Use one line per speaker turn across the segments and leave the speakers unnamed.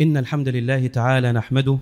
إن الحمد لله تعالى نحمده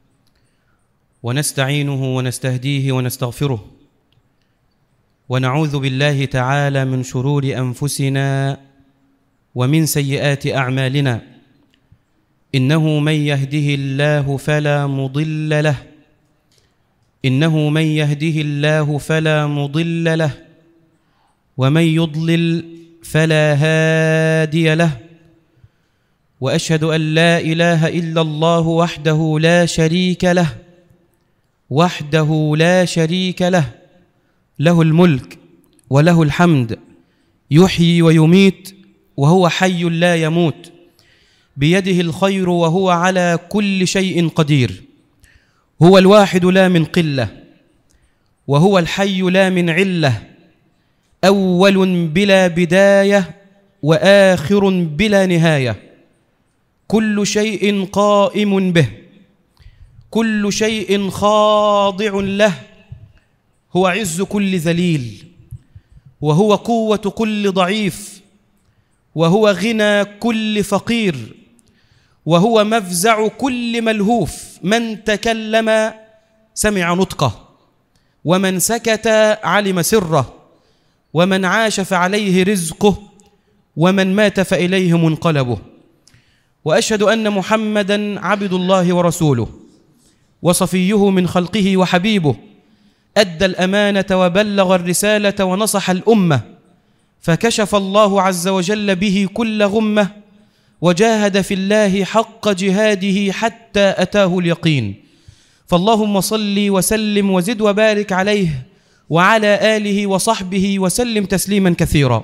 ونستعينه ونستهديه ونستغفره، ونعوذ بالله تعالى من شرور أنفسنا ومن سيئات أعمالنا. إنه من يهده الله فلا مضل له، إنه من يهده الله فلا مضل له، ومن يضلل فلا هادي له. وأشهد أن لا إله إلا الله وحده لا شريك له، وحده لا شريك له، له الملك وله الحمد، يحيي ويميت وهو حي لا يموت، بيده الخير وهو على كل شيء قدير. هو الواحد لا من قلة، وهو الحي لا من علة، أول بلا بداية وآخر بلا نهاية، كل شيء قائم به، كل شيء خاضع له. هو عز كل ذليل، وهو قوة كل ضعيف، وهو غنى كل فقير، وهو مفزع كل ملهوف. من تكلم سمع نطقه، ومن سكت علم سره، ومن عاش فعليه رزقه، ومن مات فإليه منقلبه. وأشهد أن محمدًا عبد الله ورسوله، وصفيه من خلقه وحبيبه، أدى الأمانة وبلغ الرسالة ونصح الأمة، فكشف الله عز وجل به كل غمة، وجاهد في الله حق جهاده حتى أتاه اليقين. فاللهم صل وسلم وزد وبارك عليه وعلى آله وصحبه وسلم تسليما كثيرا.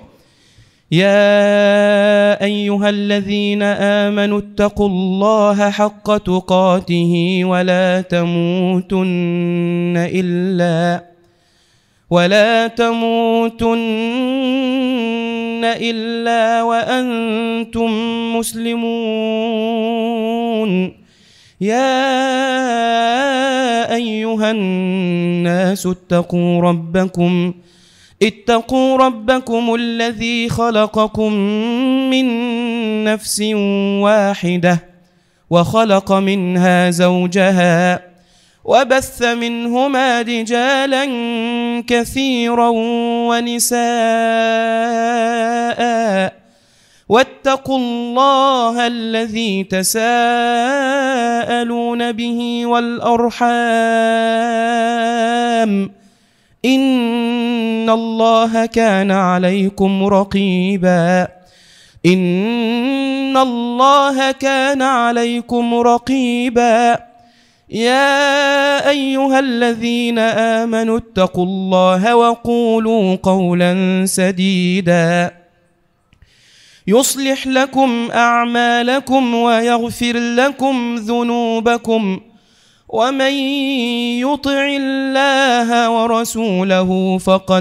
يا أيها الذين آمنوا اتقوا الله حق تقاته ولا تموتن إلا وأنتم مسلمون. يا أيها الناس اتقوا ربكم الذي خلقكم من نفس واحدة، وخلق منها زوجها، وبث منهما رجالا كثيرا ونساء، واتقوا الله الذي تساءلون به والأرحام، إن الله كان عليكم رقيبا. يا أيها الذين آمنوا اتقوا الله وقولوا قولا سديدا يصلح لكم أعمالكم ويغفر لكم ذنوبكم، ومن يطع الله ورسوله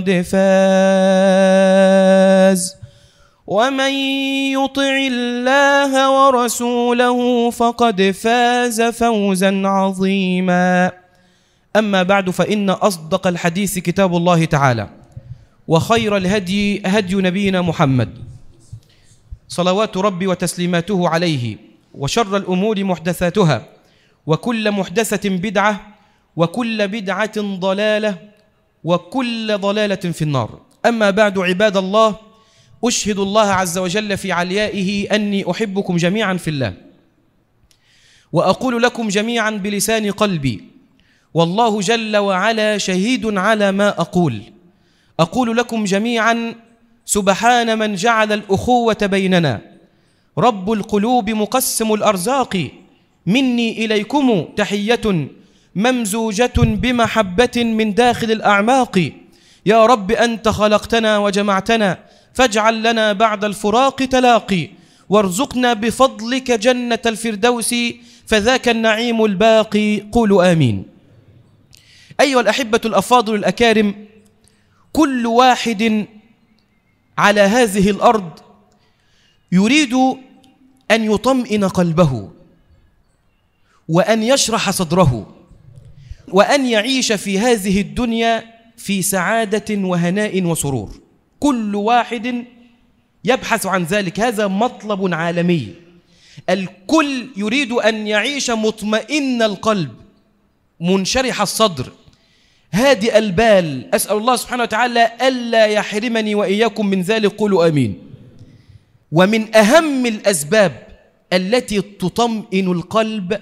فقد فاز فوزا عظيما. أما بعد، فإن أصدق الحديث كتاب الله تعالى، وخير الهدي هدي نبينا محمد صلوات ربي وتسليماته عليه، وشر الأمور محدثاتها، وكل محدثة بدعة، وكل بدعة ضلالة، وكل ضلالة في النار. أما بعد، عباد الله، أشهد الله عز وجل في عليائه أني أحبكم جميعا في الله، وأقول لكم جميعا بلسان قلبي، والله جل وعلا شهيد على ما أقول لكم جميعا: سبحان من جعل الأخوة بيننا، رب القلوب مقسم الأرزاق، مني إليكم تحية ممزوجة بمحبة من داخل الأعماق. يا رب أنت خلقتنا وجمعتنا، فاجعل لنا بعد الفراق تلاقي، وارزقنا بفضلك جنة الفردوس، فذاك النعيم الباقي. قولوا آمين. أيها الأحبة الأفاضل الأكارم، كل واحد على هذه الأرض يريد أن يطمئن قلبه، وأن يشرح صدره، وأن يعيش في هذه الدنيا في سعادة وهناء وسرور. كل واحد يبحث عن ذلك، هذا مطلب عالمي. الكل يريد أن يعيش مطمئن القلب، منشرح الصدر، هادئ البال. أسأل الله سبحانه وتعالى ألا يحرمني وإياكم من ذلك، قولوا آمين. ومن أهم الأسباب التي تطمئن القلب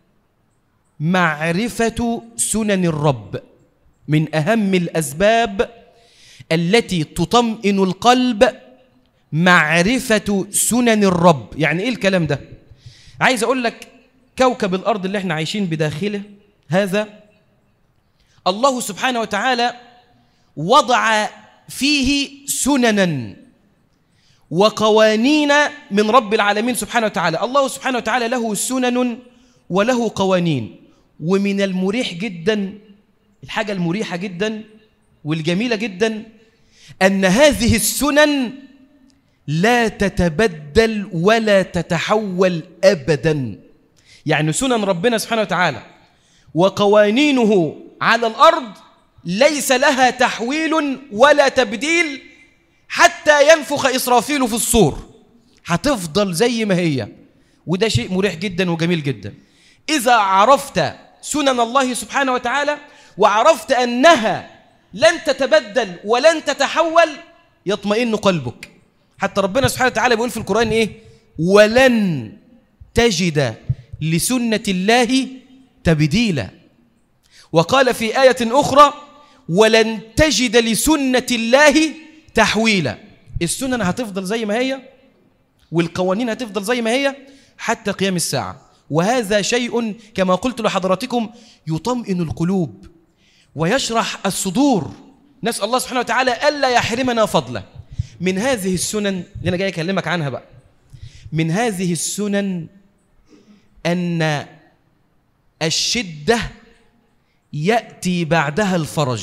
معرفة سنن الرب. من أهم الأسباب التي تطمئن القلب معرفة سنن الرب. يعني إيه الكلام ده؟ عايز أقول لك كوكب الأرض اللي احنا عايشين بداخله هذا، الله سبحانه وتعالى وضع فيه سننا وقوانين من رب العالمين سبحانه وتعالى. الله سبحانه وتعالى له سنن وله قوانين. ومن المريح جدا، الحاجة المريحة جدا والجميلة جدا، أن هذه السنن لا تتبدل ولا تتحول أبدا. يعني سنن ربنا سبحانه وتعالى وقوانينه على الأرض ليس لها تحويل ولا تبديل حتى ينفخ إسرافيل في الصور، هتفضل زي ما هي. وده شيء مريح جدا وجميل جدا. إذا عرفت سنن الله سبحانه وتعالى وعرفت أنها لن تتبدل ولن تتحول، يطمئن قلبك. حتى ربنا سبحانه وتعالى بيقول في القرآن إيه؟ ولن تجد لسنة الله تبديلا. وقال في آية أخرى ولن تجد لسنة الله تحويلا. السنن هتفضل زي ما هي والقوانين هتفضل زي ما هي حتى قيام الساعة. وهذا شيء كما قلت لحضراتكم يطمئن القلوب ويشرح الصدور. نسأل الله سبحانه وتعالى ألا يحرمنا فضله. من هذه السنن اللي أنا جاي أكلمك عنها بقى، من هذه السنن أن الشدة يأتي بعدها الفرج.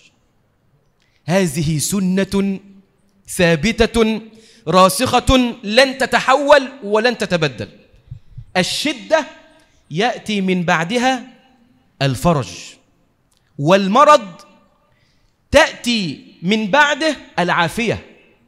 هذه سنة ثابتة راسخة لن تتحول ولن تتبدل. الشدة يأتي من بعدها الفرج، والمرض تأتي من بعده العافية،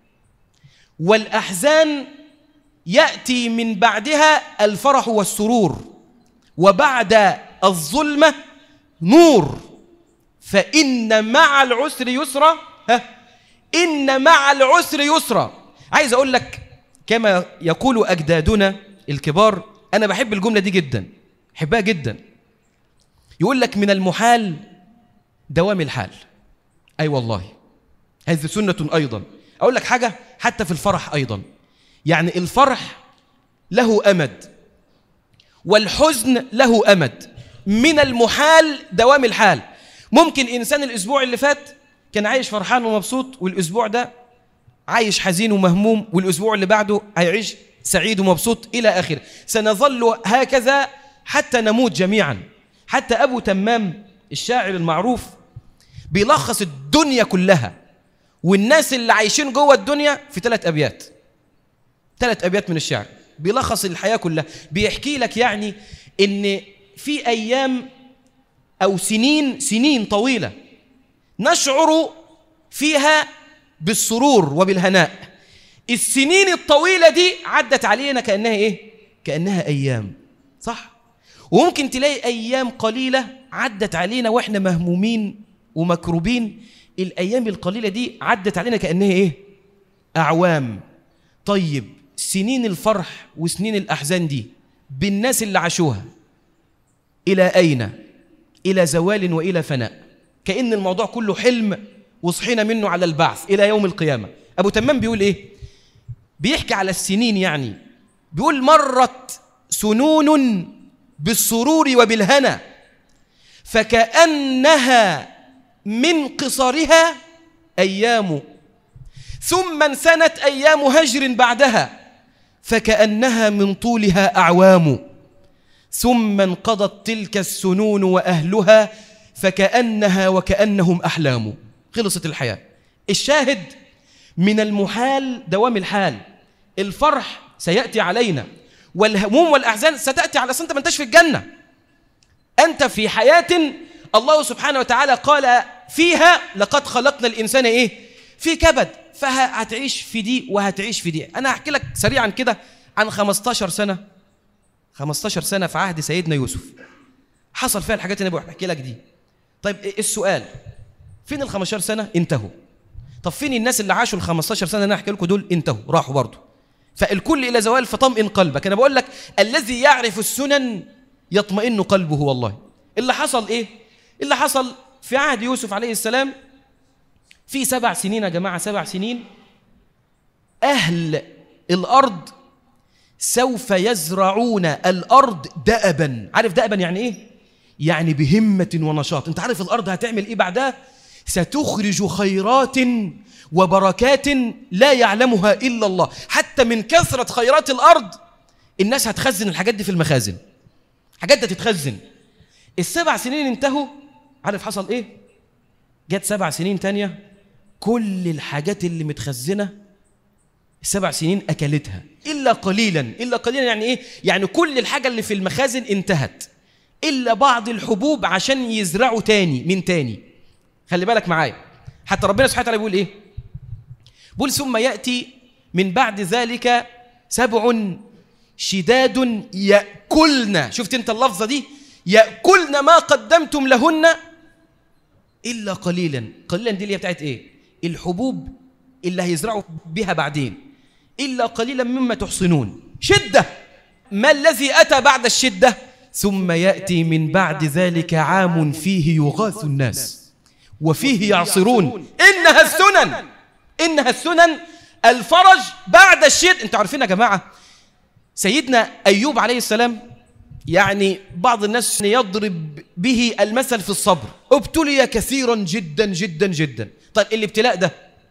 والأحزان يأتي من بعدها الفرح والسرور، وبعد الظلمة نور. فإن مع العسر يسرا، إن مع العسر يسرا. عايز أقول لك كما يقول أجدادنا الكبار، أنا بحب الجملة دي جدا، بحبها جدا. يقول لك من المحال دوام الحال. أي والله هذه سنة أيضا. أقول لك حاجة، حتى في الفرح أيضا، يعني الفرح له أمد والحزن له أمد. من المحال دوام الحال. ممكن إنسان الأسبوع اللي فات كان عايش فرحان ومبسوط، والأسبوع ده عايش حزين ومهموم، والأسبوع اللي بعده هيعيش سعيد ومبسوط إلى آخره. سنظل هكذا حتى نموت جميعا. حتى أبو تمام الشاعر المعروف بيلخص الدنيا كلها والناس اللي عايشين جوه الدنيا في 3 أبيات. 3 أبيات من الشعر بيلخص الحياة كلها. بيحكي لك يعني إن في أيام أو سنين طويلة نشعر فيها بالسرور وبالهناء. السنين الطويلة دي عدت علينا كأنها إيه؟ كأنها أيام، صح؟ وممكن تلاقي أيام قليلة عدت علينا وإحنا مهمومين ومكروبين. الأيام القليلة دي عدت علينا كأنها إيه؟ أعوام. طيب سنين الفرح وسنين الأحزان دي بالناس اللي عاشوها إلى أين؟ إلى زوال وإلى فناء. كأن الموضوع كله حلم وصحينا منه على البعث إلى يوم القيامة. أبو تمام بيقول إيه؟ بيحكي على السنين، يعني بيقول مرت سنون بالسرور وبالهنا فكأنها من قصرها أيام، ثم انسنت أيام هجر بعدها فكأنها من طولها أعوام، ثم انقضت تلك السنون وأهلها فكأنها وكأنهم أحلام. خلصت الحياة. الشاهد من المحال دوام الحال. الفرح سيأتي علينا والهموم والأحزان ستأتي على أنت ما انتش في الجنة. أنت في حياة الله سبحانه وتعالى قال فيها لقد خلقنا الإنسان إيه؟ في كبد. فهتعيش في دي وهتعيش في دي. أنا هحكي لك سريعا كده عن 15 سنة 15 سنة في عهد سيدنا يوسف حصل فيها الحاجات اللي أنا بحكي لك دي. طيب السؤال، فين ال 15 سنة؟ انتهوا. طب فين الناس اللي عاشوا ال 15 سنة اللي أنا أحكي لكم دول؟ انتهوا، راحوا برضه. فالكل إلى زوال فطمئن قلبك. أنا بقول لك الذي يعرف السنن يطمئن قلبه. والله اللي حصل إيه؟ اللي حصل في عهد يوسف عليه السلام في 7 سنين يا جماعة، 7 سنين أهل الأرض سوف يزرعون الأرض دأبا. عارف دأبا يعني إيه؟ يعني بهمة ونشاط. أنت عارف الأرض هتعمل إيه بعدها؟ ستخرج خيرات وبركات لا يعلمها إلا الله. حتى من كثرة خيرات الأرض الناس هتخزن الحاجات دي في المخازن، حاجات دي تتخزن. ال7 سنين انتهوا، عارف حصل إيه؟ جت 7 سنين تانية، كل الحاجات اللي متخزنة 7 سنين أكلتها إلا قليلا. إلا قليلا يعني إيه؟ يعني كل الحاجة اللي في المخازن انتهت إلا بعض الحبوب عشان يزرعوا تاني من تاني. خلي بالك معايا، حتى ربنا سبحانه وتعالى بيقول إيه؟ بيقول ثم يأتي من بعد ذلك 7 شداد يأكلن. شفت أنت اللفظة دي؟ يأكلن ما قدمتم لهن إلا قليلا. قليلا دي اللي هي بتاعت إيه؟ الحبوب اللي هيزرعوا بها بعدين. إلا قليلا مما تحصنون. شدة. ما الذي أتى بعد الشدة؟ ثم يأتي من بعد ذلك عام فيه يغاث الناس وفيه يعصرون. إنها السنن، إنها السنن. الفرج بعد الشدة. أنتوا عارفين يا جماعة سيدنا أيوب عليه السلام، يعني بعض الناس يضرب به المثل في الصبر. ابتلي كثيرا جدا جدا جدا. طيب الابتلاء ده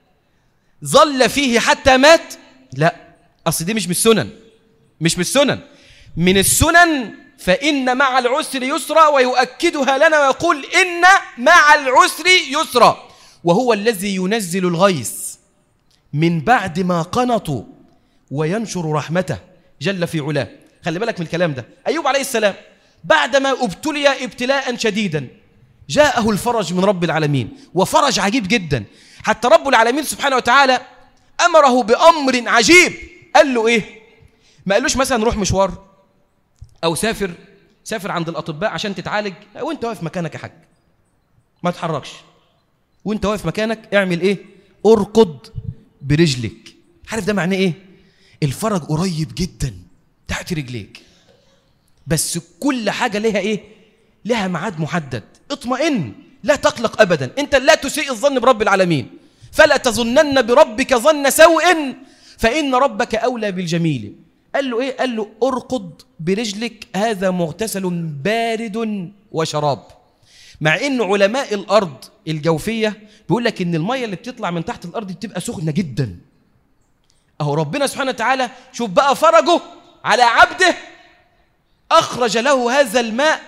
ظل فيه حتى مات؟ لا، أصل دي مش من السنن، مش من السنن. من السنن فإن مع العسر يسرا، ويؤكدها لنا ويقول إن مع العسر يسرا، وهو الذي ينزل الغيث من بعد ما قنطوا وينشر رحمته جل في علاه. خلي بالك من الكلام ده. أيوب عليه السلام بعدما ابتلي ابتلاء شديدا جاءه الفرج من رب العالمين، وفرج عجيب جدا. حتى رب العالمين سبحانه وتعالى أمره بأمر عجيب. قال له إيه؟ ما قالوش مثلا روح مشوار أو سافر عند الأطباء عشان تتعالج وانت واقف مكانك يا حاج، ما تحركش، وانت واقف مكانك اعمل إيه؟ ارقد برجلك. عارف ده معناه إيه؟ الفرج قريب جدا تحت رجليك، بس كل حاجة لها إيه؟ لها ميعاد محدد. اطمئن، لا تقلق أبدا. أنت لا تسيء الظن برب العالمين، فلا تظنن بربك ظن سوء فإن ربك أولى بالجميل. قال له إيه؟ قال له ارقد برجلك، هذا مغتسل بارد وشراب. مع إن علماء الأرض الجوفية بيقول لك إن المية اللي بتطلع من تحت الأرض بتبقى سخنة جدا. أهو ربنا سبحانه وتعالى شوف بقى فرجه على عبده، أخرج له هذا الماء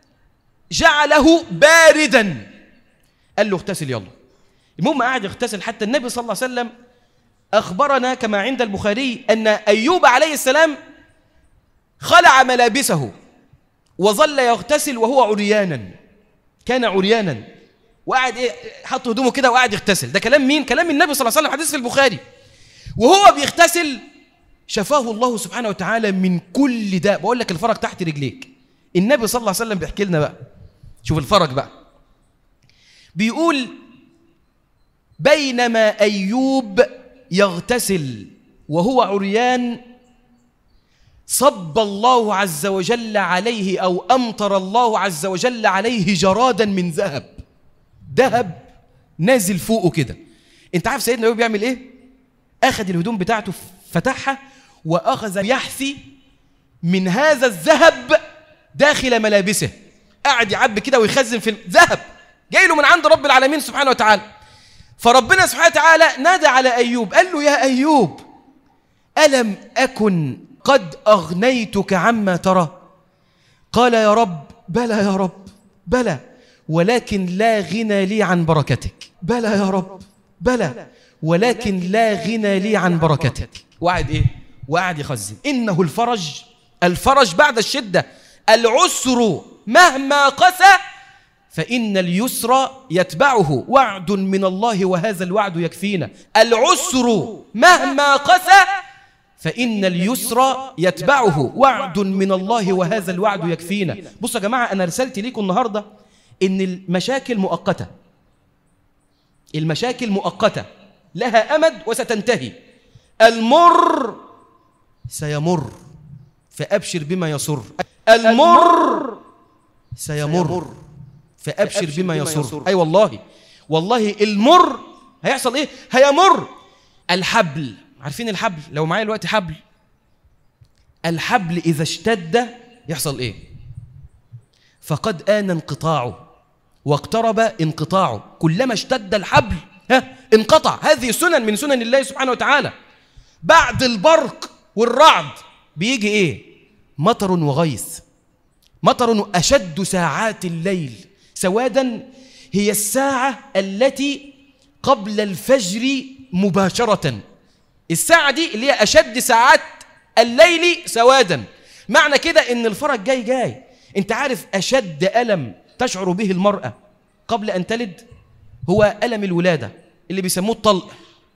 جعله باردا. قال له اغتسل يلا. المهم قاعد يغتسل، حتى النبي صلى الله عليه وسلم أخبرنا كما عند البخاري أن أيوب عليه السلام خلع ملابسه وظل يغتسل وهو عريانا. كان عريانا وقاعد إيه؟ حط هدومه كده وقاعد يغتسل. ده كلام مين؟ كلام النبي صلى الله عليه وسلم، حديث في البخاري. وهو بيغتسل شفاه الله سبحانه وتعالى من كل داء. بقول لك الفرج تحت رجليك. النبي صلى الله عليه وسلم بيحكي لنا بقى، شوف الفرج بقى. بيقول بينما أيوب يغتسل وهو عريان صب الله عز وجل عليه، أو أمطر الله عز وجل عليه جرادا من ذهب. ذهب نازل فوقه كده. انت عارف سيدنا أيوب بيعمل ايه؟ أخذ الهدوم بتاعته فتحها وأخذ يحثي من هذا الذهب داخل ملابسه. قاعد يعبي كده ويخزن في الذهب جاي له من عند رب العالمين سبحانه وتعالى. فربنا سبحانه وتعالى نادى على أيوب قال له يا أيوب ألم أكن قد أغنيتك عما ترى؟ قال يا رب بلى يا رب بلى، ولكن لا غنى لي عن بركتك. بلى يا رب بلى، ولكن لا غنى لي عن بركتك. وقعد إيه؟ وقعد يخزن. إنه الفرج بعد الشدة. العسر مهما قسى فإن اليسر يتبعه. وعد من الله وهذا الوعد يكفينا. العسر مهما قسى فإن اليسر يتبعه وعد من الله وهذا الوعد يكفينا. بصوا يا جماعة، أنا رسالتي لكم النهاردة إن المشاكل مؤقتة، المشاكل مؤقتة لها أمد وستنتهي، المر سيمر فأبشر بما يسر، المر سيمر فأبشر بما يسر. أي والله والله المر هيحصل إيه؟ هيمر. الحبل، عارفين الحبل؟ لو معايا الوقت حبل، الحبل إذا اشتد يحصل إيه؟ فقد آن انقطاعه واقترب انقطاعه. كلما اشتد الحبل انقطع. هذه سنن من سنن الله سبحانه وتعالى. بعد البرق والرعد بيجي إيه؟ مطر وغيث. مطر أشد ساعات الليل سوادا هي الساعة التي قبل الفجر مباشرة. الساعة دي اللي هي أشد ساعات الليل سوادا. معنى كده إن الفرج جاي. أنت عارف أشد ألم تشعر به المرأة قبل أن تلد هو ألم الولادة اللي بيسموه الطلق.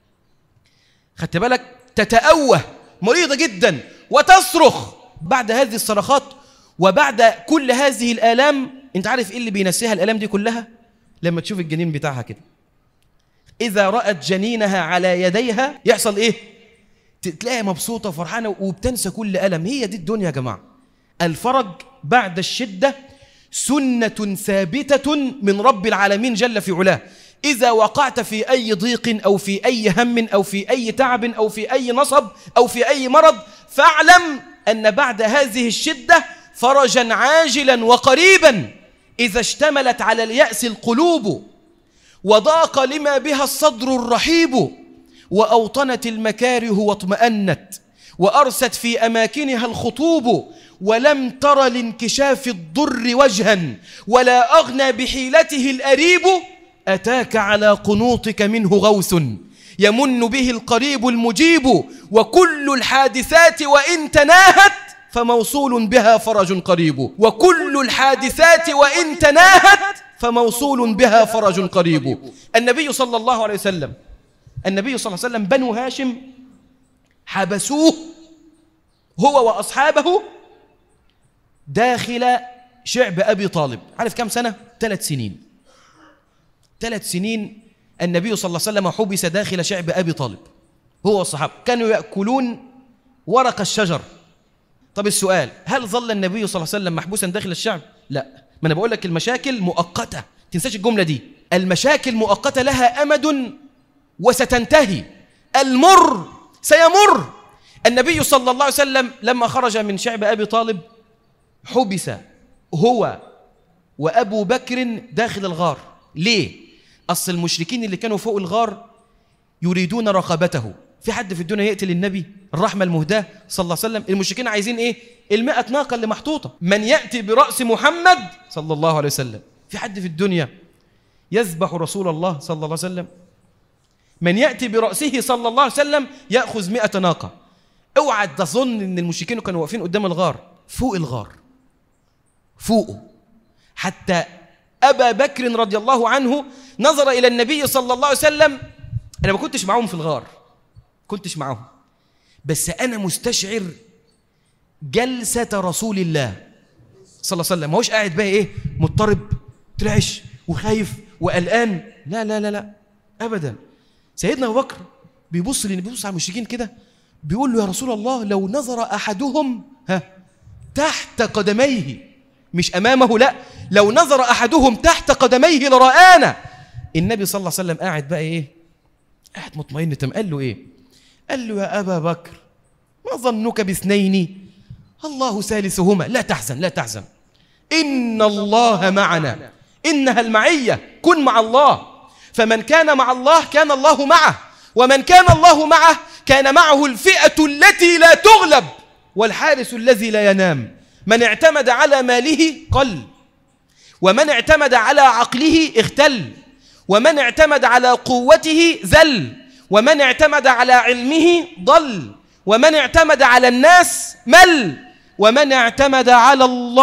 خدت بالك؟ تتأوه مريضة جدا وتصرخ. بعد هذه الصرخات وبعد كل هذه الآلام، أنت عارف إيه اللي بينسيها الآلام دي كلها؟ لما تشوف الجنين بتاعها كده، إذا رأت جنينها على يديها يحصل إيه؟ تلاقيها مبسوطة وفرحانة وبتنسى كل ألم. هي دي الدنيا يا جماعة. الفرج بعد الشدة سنة ثابتة من رب العالمين جل في علاه. إذا وقعت في أي ضيق أو في أي هم أو في أي تعب أو في أي نصب أو في أي مرض، فاعلم أن بعد هذه الشدة فرجا عاجلا وقريبا. إذا اشتملت على اليأس القلوب وضاق لما بها الصدر الرحيب، وأوطنت المكاره واطمأنت، وأرست في أماكنها الخطوب، ولم تر لانكشاف الضر وجها، ولا أغنى بحيلته الأريب، أتاك على قنوطك منه غوث يمن به القريب المجيب، وكل الحادثات وإن تناهت فموصول بها فرج قريب، وكل الحادثات وإن تناهت فموصول بها فرج قريب. النبي صلى الله عليه وسلم بنو هاشم حبسوه هو وأصحابه داخل شعب أبي طالب. عارف كم سنة؟ 3 سنين. 3 سنين النبي صلى الله عليه وسلم حبس داخل شعب أبي طالب هو والصحابة. كانوا يأكلون ورق الشجر. طب السؤال، هل ظل النبي صلى الله عليه وسلم محبوسا داخل الشعب؟ لا. ما أنا بقول لك المشاكل مؤقتة، تنساش الجملة دي. المشاكل مؤقتة لها أمد وستنتهي. المر سيمر. النبي صلى الله عليه وسلم لما خرج من شعب أبي طالب حبس هو وأبو بكر داخل الغار. ليه؟ أصل المشركين اللي كانوا فوق الغار يريدون رقبته. في حد في الدنيا يقتل النبي الرحمة المهداة صلى الله عليه وسلم؟ المشركين عايزين إيه؟ 100 ناقة اللي محطوطة. من يأتي برأس محمد صلى الله عليه وسلم؟ في حد في الدنيا يذبح رسول الله صلى الله عليه وسلم؟ من يأتي برأسه صلى الله عليه وسلم يأخذ 100 ناقة. اوعى تظن ان المشركين كانوا واقفين قدام الغار. فوق الغار، فوقه، حتى أبا بكر رضي الله عنه نظر إلى النبي صلى الله عليه وسلم. أنا ما كنتش معهم في الغار، كنتش معهم، بس أنا مستشعر جلسة رسول الله صلى الله عليه وسلم. ما هوش قاعد بقى إيه مضطرب ترعش وخايف وقلقان، لا لا لا لا أبدا. سيدنا أبو بكر بيبص على المشركين كده، بيقول له يا رسول الله لو نظر أحدهم تحت قدميه، مش أمامه، لا، لو نظر أحدهم تحت قدميه لرآنا. النبي صلى الله عليه وسلم قاعد بقى إيه؟ قاعد مطمئن. تم قال له إيه؟ قال له يا أبا بكر ما ظنك باثنين الله ثالثهما، لا تحزن لا تحزن، إن الله معنا. إنها المعية، كن مع الله، فمن كان مع الله كان الله معه، ومن كان الله معه كان معه الفئة التي لا تغلب والحارس الذي لا ينام. من اعتمد على ماله قل، ومن اعتمد على عقله اختل، ومن اعتمد على قوته ذل، ومن اعتمد على علمه ضل، ومن اعتمد على الناس مل، ومن اعتمد على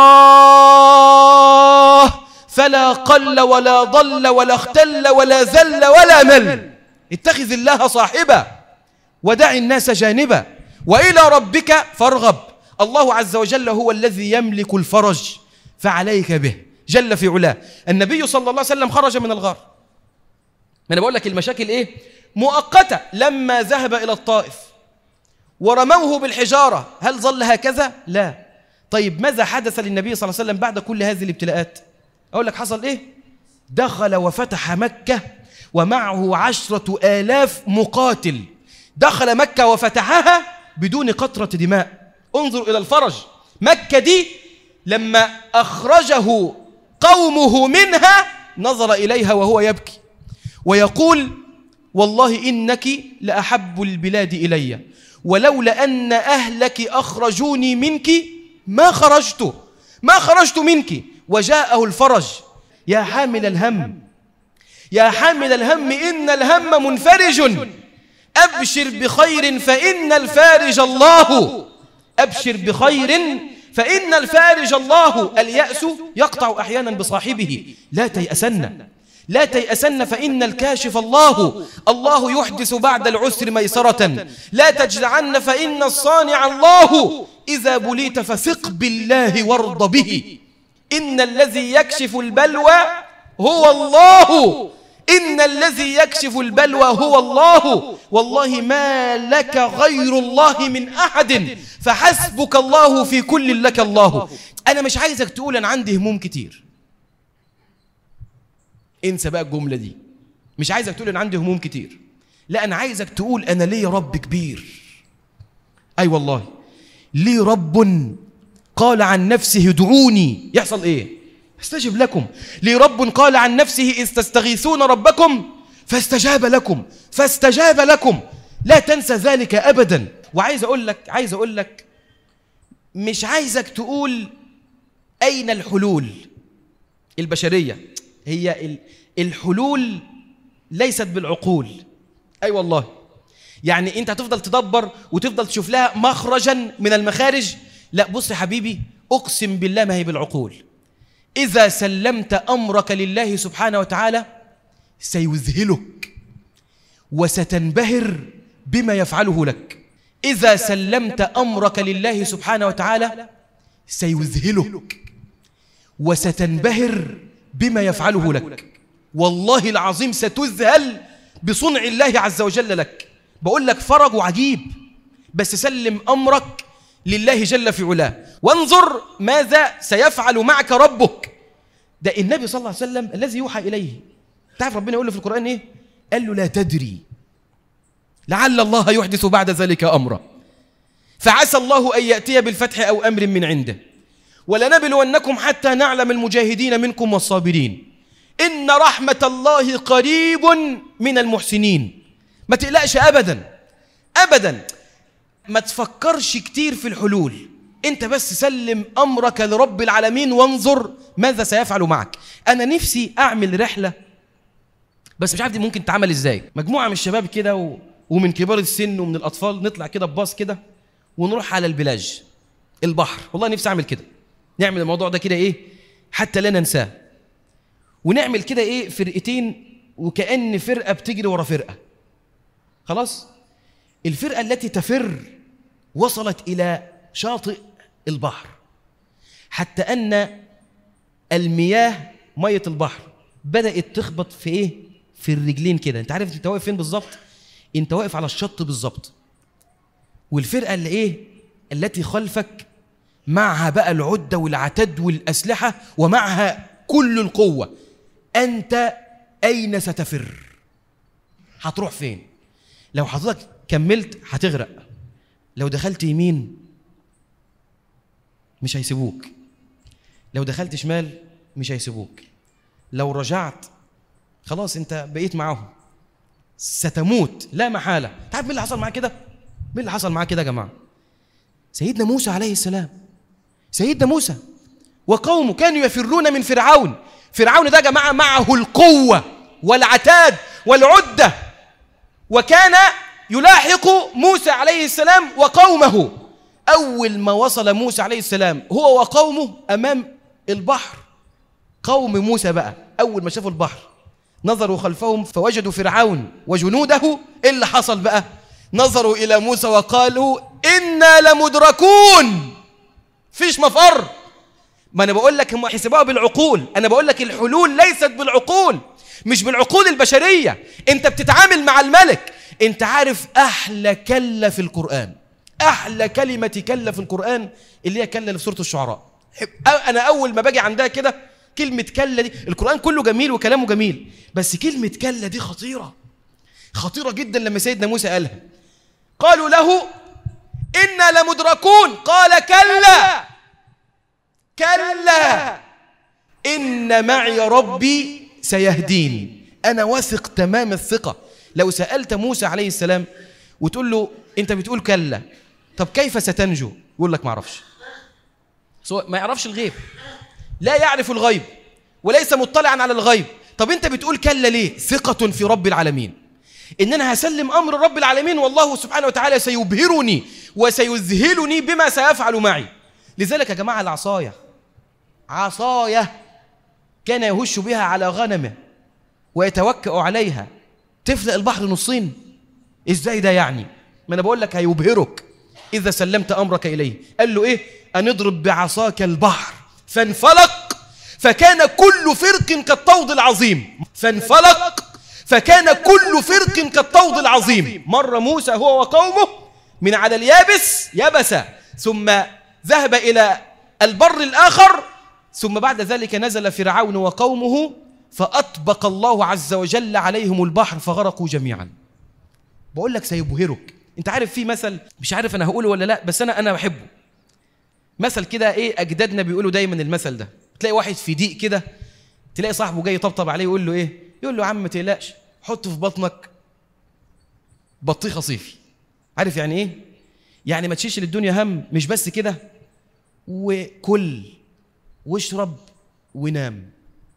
الله فلا قل ولا ضل ولا اختل ولا ذل ولا مل. اتخذ الله صاحبا ودع الناس جانبا، وإلى ربك فارغب. الله عز وجل هو الذي يملك الفرج فعليك به جل في علاه. النبي صلى الله عليه وسلم خرج من الغار. ما أنا بقول لك المشاكل إيه؟ مؤقتة. لما ذهب إلى الطائف ورموه بالحجارة هل ظل هكذا؟ لا. طيب ماذا حدث للنبي صلى الله عليه وسلم بعد كل هذه الابتلاءات؟ أقول لك حصل إيه؟ دخل وفتح مكة ومعه 10,000 مقاتل. دخل مكة وفتحها بدون قطرة دماء. انظر إلى الفرج. مكة دي لما أخرجه قومه منها نظر إليها وهو يبكي ويقول والله إنك لأحب البلاد إلي ولولا أن أهلك أخرجوني منك ما خرجت منك. وجاءه الفرج. يا حامل الهم، يا حامل الهم إن الهم منفرج، أبشر بخير فإن الفارج الله. أبشر بخير فإن الفارج الله. اليأس يقطع أحيانا بصاحبه. لا تيأسن، لا تيأسن فإن الكاشف الله. الله يحدث بعد العسر ميسرة. لا تجزعن فإن الصانع الله. إذا بليت فثق بالله وارض به. إن الذي يكشف البلوى هو الله. إن الذي يكشف البلوى هو الله. والله ما لك غير الله من أحد فحسبك الله في كل لك الله. أنا مش عايزك تقول أنا عندي هموم كتير. انسى بقى الجملة دي. مش عايزك تقول أنا عندي هموم كتير. لا، أنا عايزك تقول أنا لي رب كبير. أي والله لي رب قال عن نفسه ادعوني يحصل إيه؟ استجب لكم. لي رب قال عن نفسه إذ تستغيثون ربكم فاستجاب لكم. لا تنسى ذلك أبدا. وعايز أقول لك مش عايزك تقول أين الحلول البشرية. هي الحلول ليست بالعقول. أي والله يعني أنت هتفضل تدبر وتفضل تشوف لها مخرجا من المخارج. لا بص يا حبيبي، أقسم بالله ما هي بالعقول. إذا سلمت أمرك لله سبحانه وتعالى سيذهلك وستنبهر بما يفعله لك. إذا سلمت أمرك لله سبحانه وتعالى سيذهلك وستنبهر بما يفعله لك. والله العظيم ستذهل بصنع الله عز وجل لك. بقول لك فرج عجيب، بس سلم أمرك لله جل في علاه وانظر ماذا سيفعل معك ربك. ده النبي صلى الله عليه وسلم الذي يوحى إليه. تعرف ربنا يقول له في القرآن إيه؟ قال له لا تدري لعل الله يحدث بعد ذلك أمرا فعسى الله أن يأتي بالفتح أو أمر من عنده ولنبلونكم حتى نعلم المجاهدين منكم والصابرين إن رحمة الله قريب من المحسنين. ما تقلقش أبدا أبدا. ما تفكرش كتير في الحلول. انت بس سلم أمرك لرب العالمين وانظر ماذا سيفعل معك. أنا نفسي أعمل رحلة بس مش عارف دي ممكن تعمل إزاي. مجموعة من الشباب كده ومن كبار السن ومن الأطفال نطلع كده بباص كده ونروح على البلاج البحر. والله نفسي أعمل كده. نعمل الموضوع ده كده إيه حتى لا ننساه. ونعمل كده إيه فرقتين وكأن فرقة بتجري ورا فرقة. خلاص الفرقة التي تفر وصلت إلى شاطئ البحر حتى أن المياه مية البحر بدأت تخبط في إيه؟ في الرجلين كده. أنت عارف أنت واقف فين بالظبط؟ أنت واقف على الشط بالظبط. والفرقة اللي إيه؟ التي خلفك معها بقى العدة والعتاد والأسلحة ومعها كل القوة. أنت أين ستفر؟ هتروح فين؟ لو حضرتك كملت هتغرق. لو دخلت يمين مش هيسيبوك. لو دخلت شمال مش هيسيبوك. لو رجعت خلاص انت بقيت معاهم ستموت لا محالة. تعرف مين اللي حصل معاه كده؟ مين اللي حصل معاه كده يا جماعة؟ سيدنا موسى عليه السلام. سيدنا موسى وقومه كانوا يفرون من فرعون. فرعون ده يا جماعة معه القوة والعتاد والعدة وكان يلاحق موسى عليه السلام وقومه. أول ما وصل موسى عليه السلام هو وقومه أمام البحر. قوم موسى بقى أول ما شافوا البحر نظروا خلفهم فوجدوا فرعون وجنوده. إيه اللي حصل بقى؟ نظروا إلى موسى وقالوا إنا لمدركون، فيش مفر. ما أنا بقول لك هم حسبوها بالعقول، أنا بقول لك الحلول ليست بالعقول، مش بالعقول البشرية. أنت بتتعامل مع الملك. أنت عارف أحلى كلة في القرآن، أحلى كلمة كلة في القرآن اللي هي كلة في سورة الشعراء. أنا أول ما باجي عندها كده كلمة كلة دي، القرآن كله جميل وكلامه جميل، بس كلمة كلة دي خطيرة، خطيرة جدا. لما سيدنا موسى قالها قالوا له إنا لمدركون، قال كلا كلا إن معي ربي سيهدين. أنا واثق تمام الثقة. لو سألت موسى عليه السلام وتقول له أنت بتقول كلا، طب كيف ستنجو؟ يقول لك ما أعرفش. ما يعرفش الغيب، لا يعرف الغيب وليس مطلعا على الغيب. طب أنت بتقول كلا ليه؟ ثقة في رب العالمين، إن أنا هسلم أمر رب العالمين، والله سبحانه وتعالى سيبهرني وسيذهلني بما سيفعل معي. لذلك يا جماعة العصاية، عصاية كان يهش بها على غنمه ويتوكأ عليها تفلق البحر نصين. إزاي ده يعني؟ ما أنا بقول لك هيبهرك إذا سلمت أمرك إليه. قال له إيه؟ أن اضرب بعصاك البحر فانفلق فكان كل فرق كالطود العظيم. فانفلق فكان كل فرق كالطود العظيم. مر موسى هو وقومه من على اليابس يبسا، ثم ذهب إلى البر الآخر، ثم بعد ذلك نزل فرعون وقومه فأطبق الله عز وجل عليهم البحر فغرقوا جميعا. بقول لك سيبهرك. انت عارف في مثل، مش عارف انا هقوله ولا لا، بس انا بحبه. مثل كده ايه، اجدادنا بيقولوا دايما المثل ده. تلاقي واحد في ضيق كده، تلاقي صاحبه جاي يطبطب عليه يقول له ايه؟ يقول له يا عم ما تقلقش، حط في بطنك بطيخه صيفي. عارف يعني ايه؟ يعني ما تشيلش للدنيا هم، مش بس كده، وكل واشرب ونام.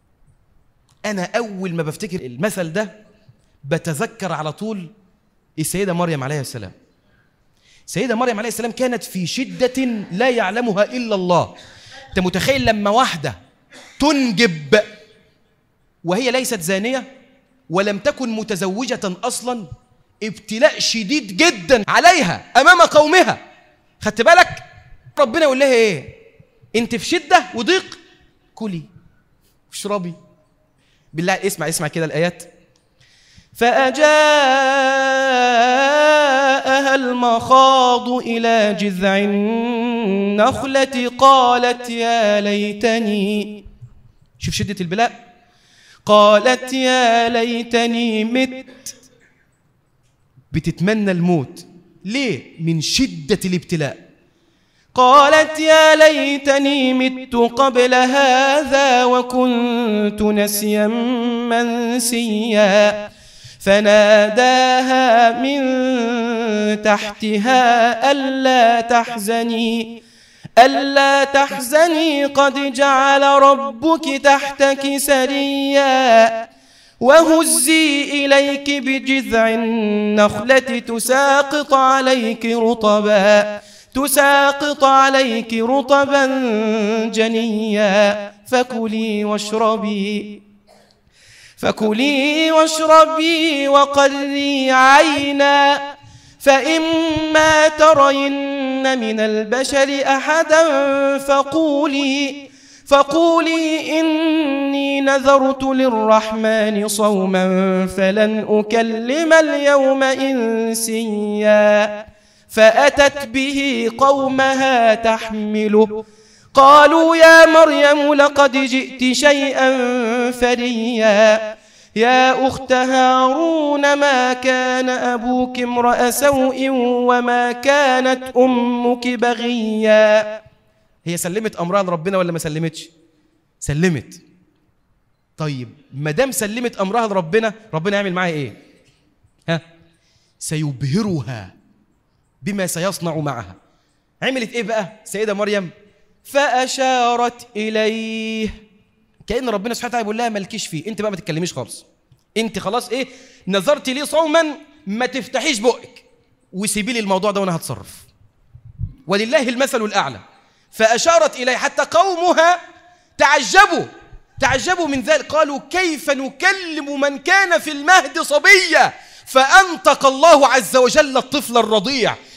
انا اول ما بفتكر المثل ده بتذكر على طول السيدة مريم عليه السلام. السيدة مريم عليه السلام كانت في شدة لا يعلمها إلا الله. أنت متخيل لما واحدة تنجب وهي ليست زانية ولم تكن متزوجة أصلا؟ ابتلاء شديد جدا عليها أمام قومها. خدت بالك؟ ربنا يقول لها إيه؟ أنت في شدة وضيق، كلي واشربي. بالله اسمع كده الآيات. فأجاءها المخاض إلى جذع النخلة قالت يا ليتني، شوف شدة البلاء، قالت يا ليتني مت. بتتمنى الموت ليه؟ من شدة الابتلاء. قالت يا ليتني مت قبل هذا وكنت نسيا منسيا. فناداها من تحتها ألا تحزني قد جعل ربك تحتك سريا وهزي إليك بجذع النخلة تساقط عليك رطبا جنيا فكلي واشربي وقري عينا فإما ترين من البشر أحدا فقولي إني نذرت للرحمن صوما فلن أكلم اليوم إنسيا. فأتت به قومها تحمله قالوا يا مريم لقد جئت شيئا فريا يا أخت هارون ما كان أبوك امرأ سوء وما كانت أمك بغيا. هي سلمت أمرها لربنا ولا ما سلمتش؟ سلمت. طيب ما دام سلمت أمرها لربنا، ربنا يعمل معها إيه؟ سيبهرها بما سيصنع معها. عملت إيه بقى سيدة مريم؟ فأشارت إليه، كأن ربنا سبحانه وتعالى بيقول لها مالكيش فيه، أنت بقى ما تتكلميش خالص، أنت خلاص إيه نظرتي لي صوما، ما تفتحيش بقك وسيبي لي الموضوع ده وأنا هتصرف. ولله المثل الأعلى. فأشارت إليه حتى قومها تعجبوا من ذلك، قالوا كيف نكلم من كان في المهد صبيا؟ فأنطق الله عز وجل الطفل الرضيع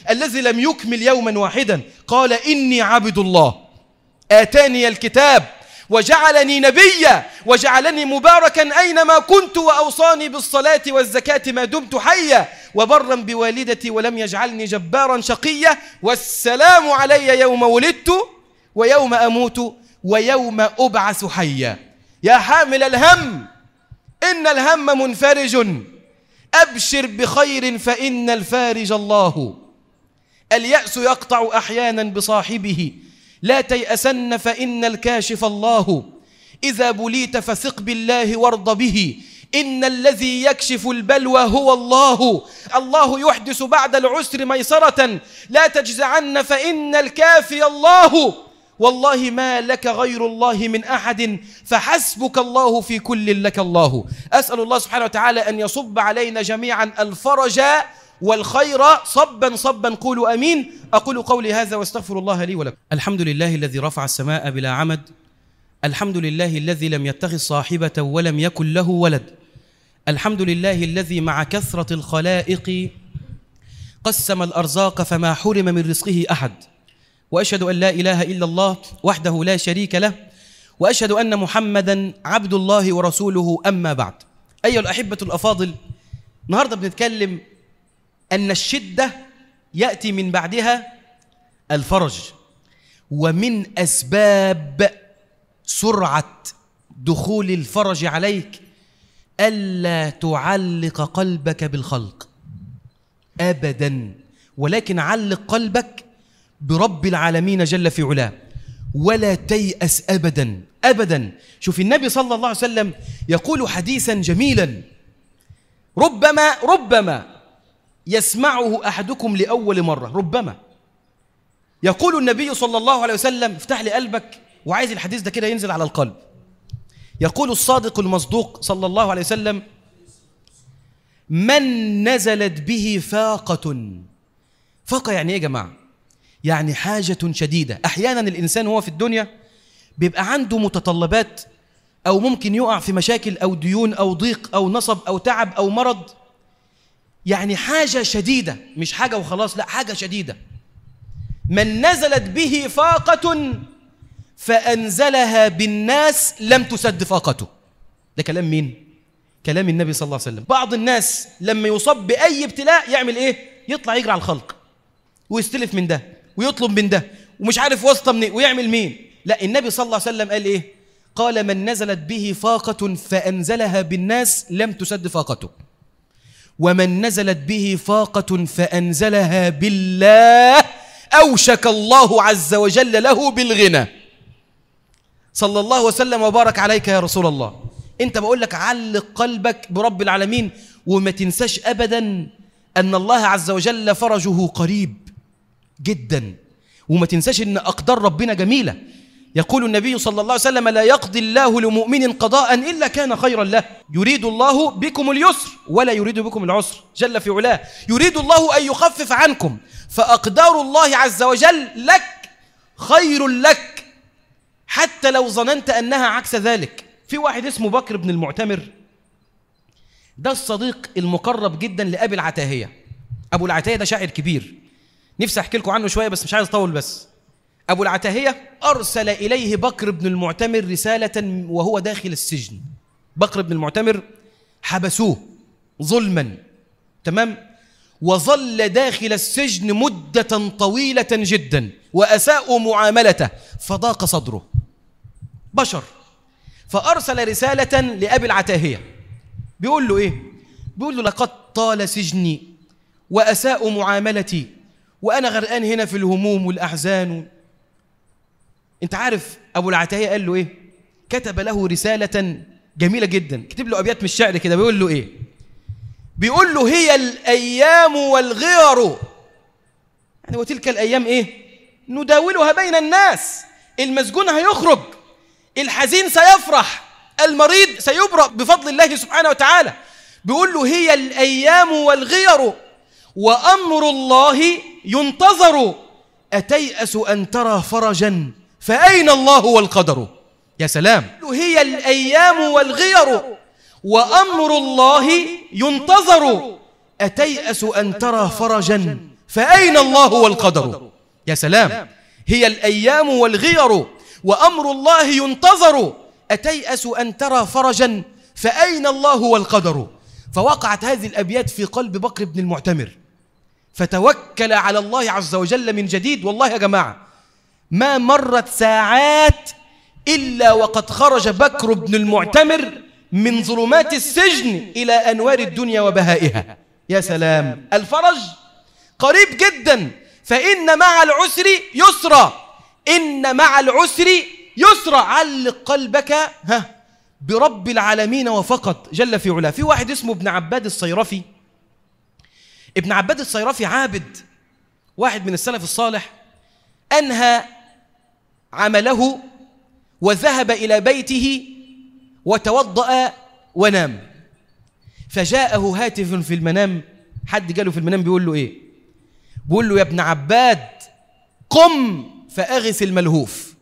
الذي لم يكمل يوما واحدا، قال إني عبد الله آتاني الكتاب وجعلني نبيا وجعلني مباركا أينما كنت وأوصاني بالصلاة والزكاة ما دمت حيا وبرا بوالدتي ولم يجعلني جبارا شقيا والسلام علي يوم ولدت ويوم أموت ويوم أبعث حيا. يا حامل الهم إن الهم منفرج، أبشر بخير فإن الفارج الله. اليأس يقطع أحيانا بصاحبه، لا تيأسن فإن الكاشف الله. إذا بليت فثق بالله وارض به، إن الذي يكشف البلوى هو الله. الله يحدث بعد العسر ميسرة، لا تجزعن فإن الكافي الله. والله ما لك غير الله من أحد، فحسبك الله في كل لك الله. أسأل الله سبحانه وتعالى أن يصب علينا جميعا الفرج والخير صبا صبا. قولوا أمين. أقول قولي هذا واستغفر الله لي ولكم. الحمد لله الذي رفع السماء بلا عمد، الحمد لله الذي لم يتخذ صاحبة ولم يكن له ولد، الحمد لله الذي مع كثرة الخلائق قسم الأرزاق فما حرم من رزقه أحد، وأشهد أن لا إله إلا الله وحده لا شريك له، وأشهد أن محمدا عبد الله ورسوله. أما بعد، أيها الأحبة الأفاضل، النهاردة بنتكلم أن الشدة يأتي من بعدها الفرج، ومن أسباب سرعة دخول الفرج عليك ألا تعلق قلبك بالخلق أبدا، ولكن علق قلبك برب العالمين جل في علاه، ولا تيأس أبدا أبدا. شوف النبي صلى الله عليه وسلم يقول حديثا جميلا ربما يسمعه أحدكم لأول مرة. ربما يقول النبي صلى الله عليه وسلم، افتح لي قلبك وعايز الحديث ده كده ينزل على القلب. يقول الصادق المصدوق صلى الله عليه وسلم: من نزلت به فاقة. فاقة يعني ايه يا جماعة؟ يعني حاجة شديدة. أحيانا الإنسان هو في الدنيا بيبقى عنده متطلبات، أو ممكن يقع في مشاكل أو ديون أو ضيق أو نصب أو تعب أو مرض، يعني حاجة شديدة، مش حاجة وخلاص، لا، حاجة شديدة. من نزلت به فاقة فأنزلها بالناس لم تسد فاقته. ده كلام مين؟ كلام النبي صلى الله عليه وسلم. بعض الناس لما يصاب بأي ابتلاء يعمل إيه؟ يطلع يجري على الخلق ويستلف من ده ويطلب من ده ومش عارف واسطة منين ويعمل مين. لا، النبي صلى الله عليه وسلم قال إيه؟ قال: من نزلت به فاقة فأنزلها بالناس لم تسد فاقته، ومن نزلت به فاقة فأنزلها بالله أوشك الله عز وجل له بالغنى. صلى الله وسلم وبارك عليك يا رسول الله. انت بقول لك علق قلبك برب العالمين، وما تنساش أبدا أن الله عز وجل فرجه قريب جدا، وما تنساش أن أقدار ربنا جميلة. يقول النبي صلى الله عليه وسلم: لا يقضي الله لمؤمن قضاء إلا كان خيرا له، يريد الله بكم اليسر ولا يريد بكم العسر جل في علاه، يريد الله أن يخفف عنكم، فأقدار الله عز وجل لك خير لك حتى لو ظننت أنها عكس ذلك. في واحد اسمه بكر بن المعتمر، ده الصديق المقرب جدا لأبي العتاهية. أبو العتاهية ده شاعر كبير، نفسي أحكي لكم عنه شوية بس مش عايز أطول. بس أبو العتاهية أرسل إليه بكر بن المعتمر رسالة وهو داخل السجن. بكر بن المعتمر حبسوه ظلما، تمام، وظل داخل السجن مدة طويلة جدا، وأساءوا معاملته فضاق صدره، بشر. فأرسل رسالة لأبي العتاهية بيقول له إيه؟ بيقول له: لقد طال سجني وأساءوا معاملتي وأنا غرقان هنا في الهموم والأحزان. أنت عارف أبو العتاهية قال له إيه؟ كتب له رسالة جميلة جدا، كتب له أبيات من الشعر كده. بيقول له إيه؟ بيقول له: هي الأيام والغير، يعني وتلك الأيام إيه؟ نداولها بين الناس. المسجون هيخرج، الحزين سيفرح، المريض سيبرأ بفضل الله سبحانه وتعالى. بيقول له: هي الأيام والغير وأمر الله ينتظر، أتيأس أن ترى فرجا فأين الله والقدر. يا سلام. هي الأيام والغير وأمر الله ينتظر، أتيأس أن ترى فرجا فأين الله والقدر؟ يا سلام، هي الأيام والغير وأمر الله ينتظر، أتيأس أن ترى فرجا فأين الله والقدر؟ فوقعت هذه الأبيات في قلب بكر بن المعتمر، فتوكل على الله عز وجل من جديد. والله يا جماعة ما مرت ساعات إلا وقد خرج بكر بن المعتمر من ظلمات السجن إلى أنوار الدنيا وبهائها. يا سلام، الفرج قريب جدا، فإن مع العسر يسرا، إن مع العسر يسرا. علق قلبك برب العالمين وفقط جل في علاه. في واحد اسمه ابن عباد الصيرفي. ابن عباد الصيرفي عابد، واحد من السلف الصالح، أنهى عمله وذهب إلى بيته وتوضأ ونام، فجاءه هاتف في المنام. حد جاله في المنام بيقول له إيه؟ بيقول له يا ابن عباد قم فأغث الملهوف.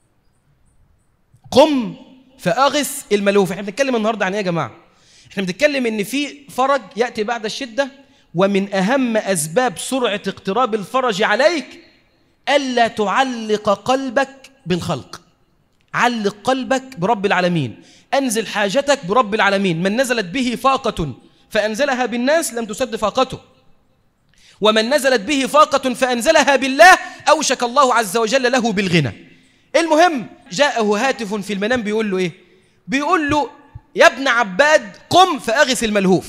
قم فأغث الملهوف. احنا بنتكلم النهاردة عن ايه يا جماعة؟ احنا بنتكلم ان في فرج يأتي بعد الشدة، ومن أهم أسباب سرعة اقتراب الفرج عليك ألا تعلق قلبك بالخلق. علق قلبك برب العالمين، أنزل حاجتك برب العالمين. من نزلت به فاقة فأنزلها بالناس لم تسد فاقته، ومن نزلت به فاقة فأنزلها بالله أوشك الله عز وجل له بالغنى. المهم جاءه هاتف في المنام بيقول له إيه؟ بيقول له يا ابن عباد قم فأغث الملهوف.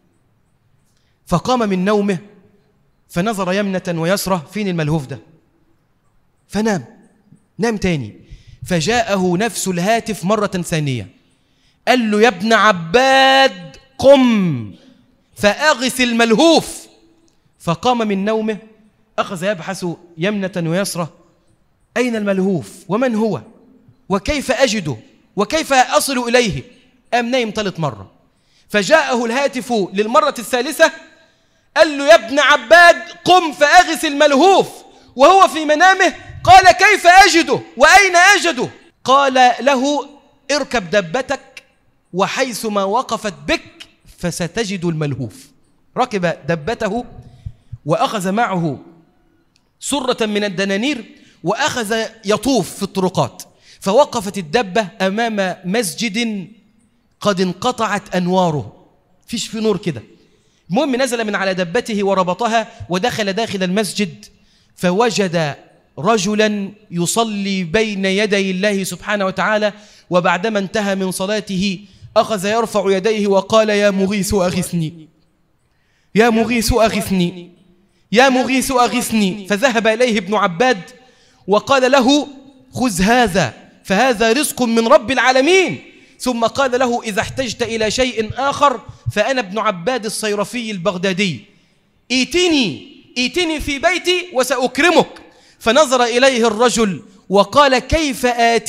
فقام من نومه فنظر يمنة ويسرة، فين الملهوف ده؟ فنام، نام تاني. فجاءه نفس الهاتف مرة ثانية، قال له يا ابن عباد قم فأغث الملهوف. فقام من نومه أخذ يبحث يمنة ويسرة، أين الملهوف ومن هو وكيف أجده وكيف أصل إليه؟ قام نايم ثالث مرة. فجاءه الهاتف للمرة الثالثة، قال له يا ابن عباد قم فأغث الملهوف، وهو في منامه قال كيف أجده وأين أجده؟ قال له اركب دبتك وحيثما وقفت بك فستجد الملهوف. ركب دبته وأخذ معه سرة من الدنانير وأخذ يطوف في الطرقات، فوقفت الدبة أمام مسجد قد انقطعت أنواره، فيش في نور كده. المهم نزل من على دبته وربطها ودخل داخل المسجد، فوجد رجلا يصلي بين يدي الله سبحانه وتعالى، وبعدما انتهى من صلاته أخذ يرفع يديه وقال يا مغيث أغثني، يا مغيث أغثني، يا مغيث أغثني. فذهب إليه ابن عباد وقال له خذ هذا فهذا رزق من رب العالمين. ثم قال له إذا احتجت إلى شيء آخر فأنا ابن عباد الصيرفي البغدادي، ائتني في بيتي وسأكرمك. فنظر إليه الرجل وقال كيف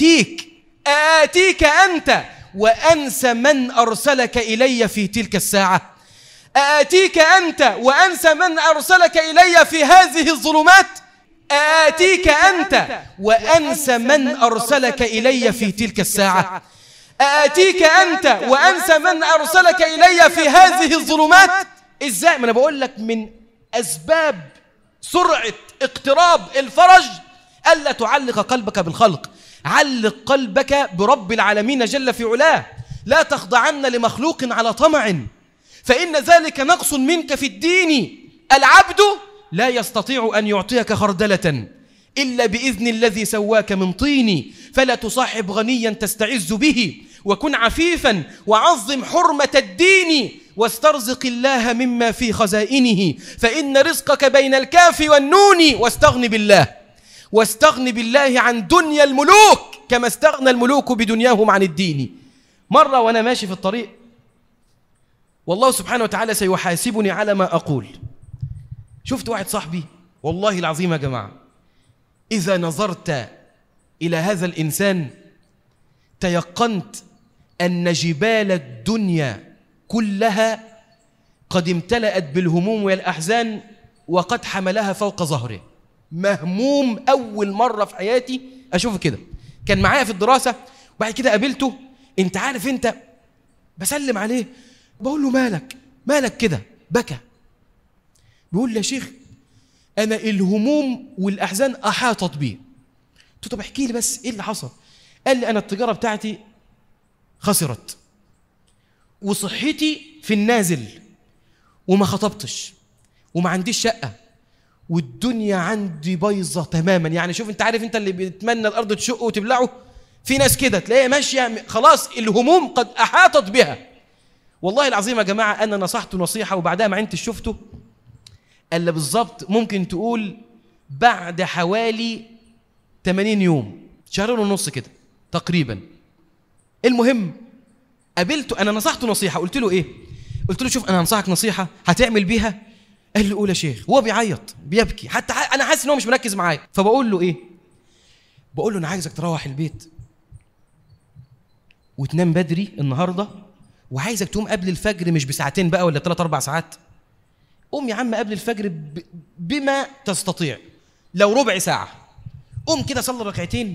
آتيك أنت وأنسى من أرسلك إلي في تلك الساعة؟ آتيك أنت وأنسى من أرسلك إلي في هذه الظلمات؟ آتيك أنت وأنسى من أرسلك إلي في تلك الساعة؟ آتيك أنت وأنسى من أرسلك إلي في هذه الظلمات؟ إزاي؟ ما أنا بقول لك من أسباب سرعة اقتراب الفرج ألا تعلق قلبك بالخلق، علق قلبك برب العالمين جل في علاه. لا تخضعن لمخلوق على طمع، فإن ذلك نقص منك في الدين. العبد لا يستطيع أن يعطيك خردلة إلا بإذن الذي سواك من طين، فلا تصاحب غنيا تستعز به، وكن عفيفا وعظم حرمة الدين، واسترزق الله مما في خزائنه، فإن رزقك بين الكاف والنون. واستغن بالله عن دنيا الملوك كما استغنى الملوك بدنياهم عن الدين. مرة وأنا ماشي في الطريق، والله سبحانه وتعالى سيحاسبني على ما أقول، شفت واحد صاحبي والله العظيم يا جماعة إذا نظرت إلى هذا الإنسان تيقنت أن جبال الدنيا كلها قد امتلأت بالهموم والأحزان وقد حملها فوق ظهره. مهموم، أول مرة في حياتي أشوفه كده. كان معايا في الدراسة وبعد كده قابلته، أنت عارف أنت، بسلم عليه بقول له مالك كده؟ بكى. بيقول لي يا شيخ أنا الهموم والأحزان أحاطت بي. قلت له طب احكي لي بس إيه اللي حصل؟ قال لي أنا التجارة بتاعتي خسرت، وصحتي في النازل، وما خطبتش، وما عنديش شقة، والدنيا عندي بايظة تماما. يعني شوف انت عارف انت اللي بيتمنى الأرض تشق وتبلعه، في ناس كده تلاقيها ماشية خلاص الهموم قد أحاطت بها. والله العظيم يا جماعة أنا نصحته نصيحة وبعدها ما عندتش شفته إلا بالظبط ممكن تقول بعد حوالي 80 يوم، شهرين ونص كده تقريبا. المهم قابلته، أنا نصحته نصيحة، قلت له إيه؟ قلت له شوف أنا هنصحك نصيحة هتعمل بيها. قال لي قول يا شيخ. هو بيعيط بيبكي، حتى أنا حاسس إن هو مش مركز معايا. فبقول له إيه؟ بقول له أنا عايزك تروح البيت وتنام بدري النهارده، وعايزك تقوم قبل الفجر، مش بساعتين بقى ولا 3-4 ساعات. قوم يا عم قبل الفجر بما تستطيع، لو ربع ساعة قوم كده صلي ركعتين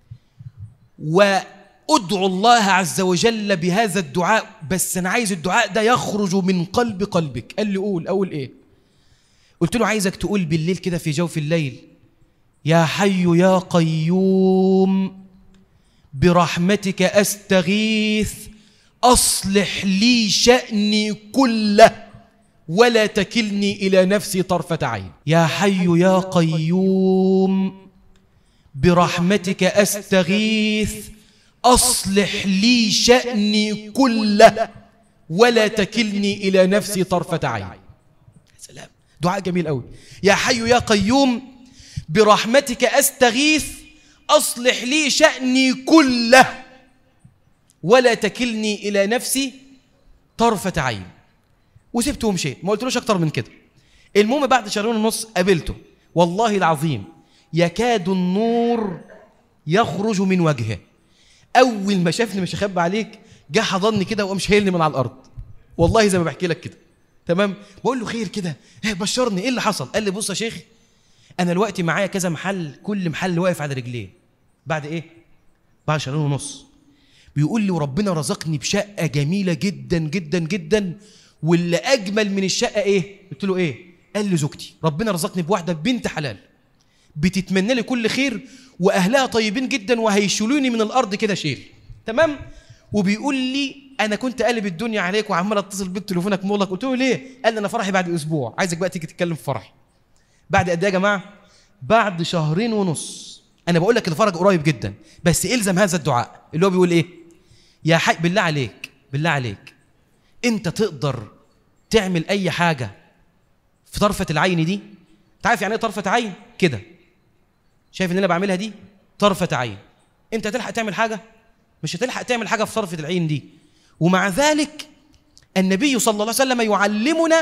وادعو الله عز وجل بهذا الدعاء، بس أنا عايز الدعاء ده يخرج من قلبك. قال لي أقول إيه؟ قلت له عايزك تقول بالليل كده في جوف الليل يا حي يا قيوم برحمتك أستغيث أصلح لي شأني كله ولا تكلني إلى نفسي طرفة عين. يا حي يا قيوم برحمتك أستغيث أصلح لي شأني كله ولا تكلني إلى نفسي طرفة عين. سلام، دعاء جميل قوي. يا حي يا قيوم برحمتك أستغيث أصلح لي شأني كله ولا تكلني إلى نفسي طرفة عين. وسبته ومشيت، ما قلتلوش أكتر من كده. المهم بعد شهرين ونص قابلته، والله العظيم يكاد النور يخرج من وجهه. أول ما شافني مش هخبي عليك جه حضني كده وقام شايلني من على الأرض، والله زي ما بحكي لك كده. تمام؟ بقول له خير كده، بشرني إيه اللي حصل؟ قال لي بص يا شيخ أنا دلوقتي معايا كذا محل، كل محل واقف على رجليه. بعد إيه؟ بعد شهرين ونص. بيقول لي وربنا رزقني بشقة جميلة جدا جدا جدا، واللي أجمل من الشقة إيه؟ قلت له إيه؟ قال لي زوجتي، ربنا رزقني بواحدة بنت حلال بتتمنى لي كل خير، وأهلها طيبين جدا وهيشيلوني من الأرض كده شيل. تمام؟ وبيقول لي أنا كنت قلب الدنيا عليك وعمال أتصل بيك تليفونك مغلق. قلت له ليه؟ قال لي أنا فرحي بعد أسبوع، عايزك بقى تيجي تتكلم في فرحي. بعد قد إيه يا جماعة؟ بعد شهرين ونص. أنا بقول لك الفرج قريب جدا، بس إلزم هذا الدعاء اللي هو بيقول إيه؟ يا حي بالله عليك، بالله عليك أنت تقدر تعمل أي حاجة في طرفة العين دي؟ تعرف يعني إيه طرفة عين؟ كده شايف إن أنا بعملها دي؟ طرفة عين. أنت تلحق تعمل حاجة؟ مش هتلحق تعمل حاجة في طرفة العين دي. ومع ذلك النبي صلى الله عليه وسلم يعلمنا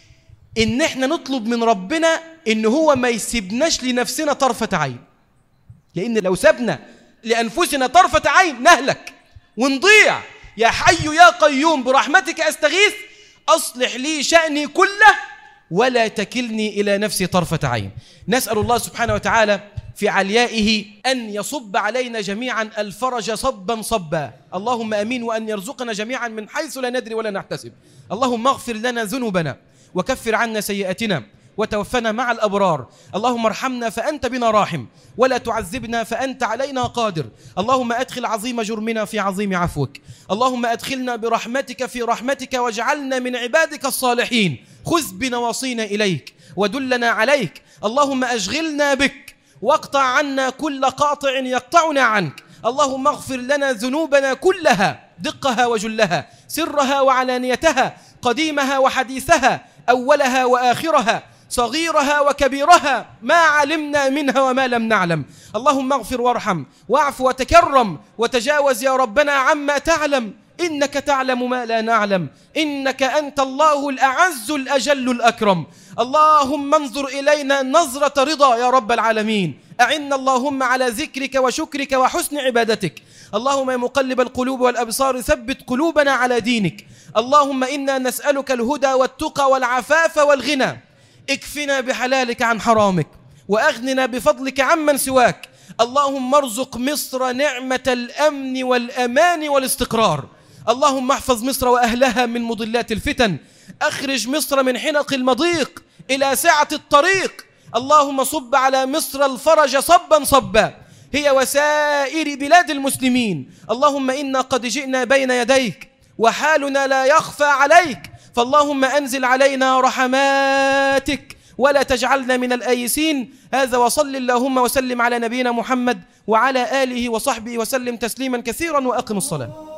إن إحنا نطلب من ربنا إن هو ما يسيبناش لنفسنا طرفة عين، لأن لو سبنا لأنفسنا طرفة عين نهلك ونضيع. يا حي يا قيوم برحمتك أستغيث أصلح لي شأني كله ولا تكلني إلى نفسي طرفة عين. نسأل الله سبحانه وتعالى في عليائه أن يصب علينا جميعا الفرج صبا صبا، اللهم أمين، وأن يرزقنا جميعا من حيث لا ندري ولا نحتسب. اللهم اغفر لنا ذنوبنا وكفر عنا سيئاتنا وتوفنا مع الأبرار. اللهم ارحمنا فأنت بنا راحم، ولا تعذبنا فأنت علينا قادر. اللهم أدخل عظيم جرمنا في عظيم عفوك. اللهم أدخلنا برحمتك في رحمتك واجعلنا من عبادك الصالحين. خذ بنواصينا إليك ودلنا عليك. اللهم أشغلنا بك واقطع عنا كل قاطع يقطعنا عنك. اللهم اغفر لنا ذنوبنا كلها دقها وجلها، سرها وعلانيتها، قديمها وحديثها، أولها وآخرها، صغيرها وكبيرها، ما علمنا منها وما لم نعلم. اللهم اغفر وارحم واعف وتكرم وتجاوز يا ربنا عما تعلم، إنك تعلم ما لا نعلم، إنك أنت الله الأعز الأجل الأكرم. اللهم انظر إلينا نظرة رضا يا رب العالمين. أعنا اللهم على ذكرك وشكرك وحسن عبادتك. اللهم يا مقلب القلوب والأبصار ثبت قلوبنا على دينك. اللهم إنا نسألك الهدى والتقى والعفاف والغنى. اكفنا بحلالك عن حرامك وأغننا بفضلك عمن سواك. اللهم ارزق مصر نعمة الأمن والأمان والاستقرار. اللهم احفظ مصر وأهلها من مضلات الفتن. أخرج مصر من حنق المضيق إلى سعة الطريق. اللهم صب على مصر الفرج صبا صبا، هي وسائر بلاد المسلمين. اللهم إنا قد جئنا بين يديك وحالنا لا يخفى عليك، فاللهم أنزل علينا رحماتك ولا تجعلنا من الآيسين. هذا وصل اللهم وسلم على نبينا محمد وعلى آله وصحبه وسلم تسليما كثيرا، وأقم الصلاة.